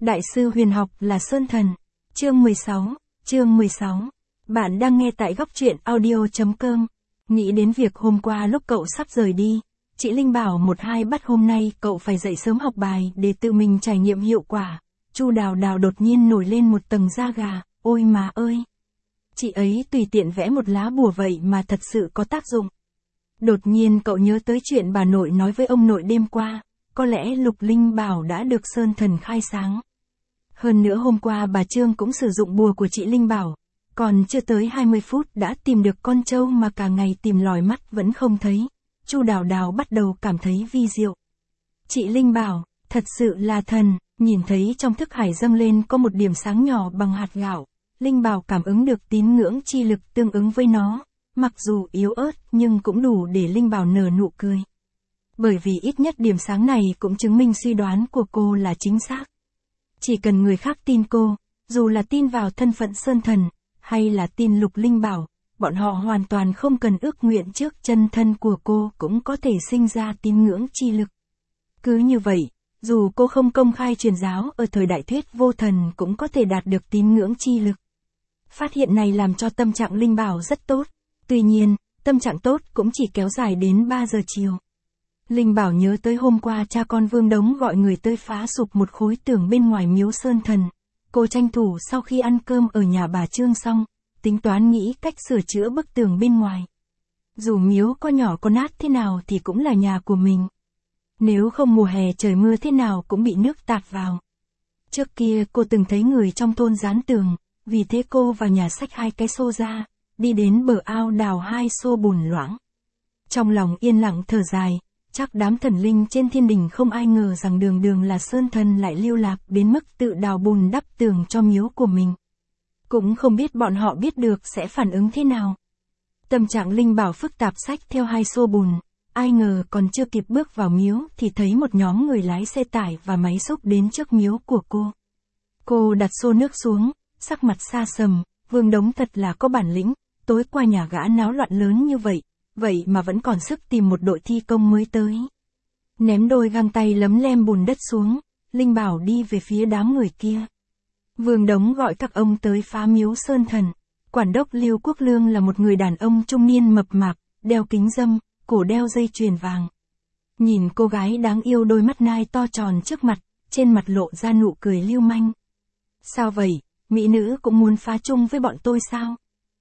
Đại sư huyền học là Sơn Thần. Chương 16. Bạn đang nghe tại góc truyện audio.com. Nghĩ đến việc hôm qua lúc cậu sắp rời đi, chị Linh bảo 1-2 bắt hôm nay cậu phải dậy sớm học bài để tự mình trải nghiệm hiệu quả. Chu Đào Đào đột nhiên nổi lên một tầng da gà, ôi mà ơi. Chị ấy tùy tiện vẽ một lá bùa vậy mà thật sự có tác dụng. Đột nhiên cậu nhớ tới chuyện bà nội nói với ông nội đêm qua, có lẽ Lục Linh Bảo đã được Sơn Thần khai sáng. Hơn nữa hôm qua bà Trương cũng sử dụng bùa của chị Linh Bảo, còn chưa tới 20 phút đã tìm được con trâu mà cả ngày tìm lòi mắt vẫn không thấy. Chu Đào Đào bắt đầu cảm thấy vi diệu. Chị Linh Bảo, thật sự là thần, nhìn thấy trong thức hải dâng lên có một điểm sáng nhỏ bằng hạt gạo. Linh Bảo cảm ứng được tín ngưỡng chi lực tương ứng với nó, mặc dù yếu ớt nhưng cũng đủ để Linh Bảo nở nụ cười. Bởi vì ít nhất điểm sáng này cũng chứng minh suy đoán của cô là chính xác. Chỉ cần người khác tin cô, dù là tin vào thân phận Sơn Thần, hay là tin Lục Linh Bảo, bọn họ hoàn toàn không cần ước nguyện trước chân thân của cô cũng có thể sinh ra tín ngưỡng chi lực. Cứ như vậy, dù cô không công khai truyền giáo ở thời đại thuyết vô thần cũng có thể đạt được tín ngưỡng chi lực. Phát hiện này làm cho tâm trạng Linh Bảo rất tốt, tuy nhiên, tâm trạng tốt cũng chỉ kéo dài đến 3 giờ chiều. Linh Bảo nhớ tới hôm qua cha con Vương Đống gọi người tới phá sụp một khối tường bên ngoài miếu Sơn Thần. Cô tranh thủ sau khi ăn cơm ở nhà bà Trương xong, tính toán nghĩ cách sửa chữa bức tường bên ngoài. Dù miếu có nhỏ có nát thế nào thì cũng là nhà của mình. Nếu không mùa hè trời mưa thế nào cũng bị nước tạt vào. Trước kia cô từng thấy người trong thôn dán tường, vì thế cô vào nhà xách 2 cái xô ra, đi đến bờ ao đào 2 xô bùn loãng. Trong lòng yên lặng thở dài. Chắc đám thần linh trên thiên đình không ai ngờ rằng đường là Sơn Thần lại lưu lạc đến mức tự đào bùn đắp tường cho miếu của mình. Cũng không biết bọn họ biết được sẽ phản ứng thế nào. Tâm trạng Linh Bảo phức tạp xách theo 2 xô bùn, ai ngờ còn chưa kịp bước vào miếu thì thấy một nhóm người lái xe tải và máy xúc đến trước miếu của cô. Cô đặt xô nước xuống, sắc mặt xa sầm, Vương Đống thật là có bản lĩnh, tối qua nhà gã náo loạn lớn như vậy mà vẫn còn sức tìm một đội thi công mới tới. Ném đôi găng tay lấm lem bùn đất xuống, Linh Bảo đi về phía đám người kia. Vương Đống gọi các ông tới phá miếu Sơn Thần. Quản đốc Lưu Quốc Lương là một người đàn ông trung niên mập mạp, đeo kính râm, cổ đeo dây chuyền vàng. Nhìn cô gái đáng yêu đôi mắt nai to tròn trước mặt, trên mặt lộ ra nụ cười lưu manh. Sao vậy, mỹ nữ cũng muốn phá chung với bọn tôi sao?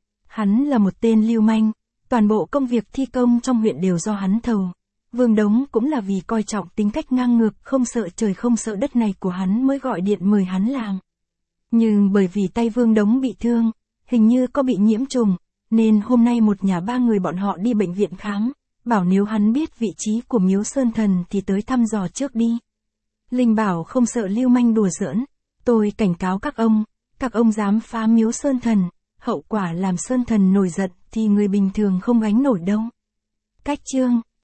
Hắn là một tên lưu manh. Toàn bộ công việc thi công trong huyện đều do hắn thầu. Vương Đống cũng là vì coi trọng tính cách ngang ngược không sợ trời không sợ đất này của hắn mới gọi điện mời hắn làm. Nhưng bởi vì tay Vương Đống bị thương, hình như có bị nhiễm trùng, nên hôm nay một nhà 3 người bọn họ đi bệnh viện khám, bảo nếu hắn biết vị trí của miếu Sơn Thần thì tới thăm dò trước đi. Linh Bảo không sợ lưu manh đùa giỡn, tôi cảnh cáo các ông dám phá miếu Sơn Thần. Hậu quả làm Sơn Thần nổi giận thì người bình thường không gánh nổi đâu. Cách chương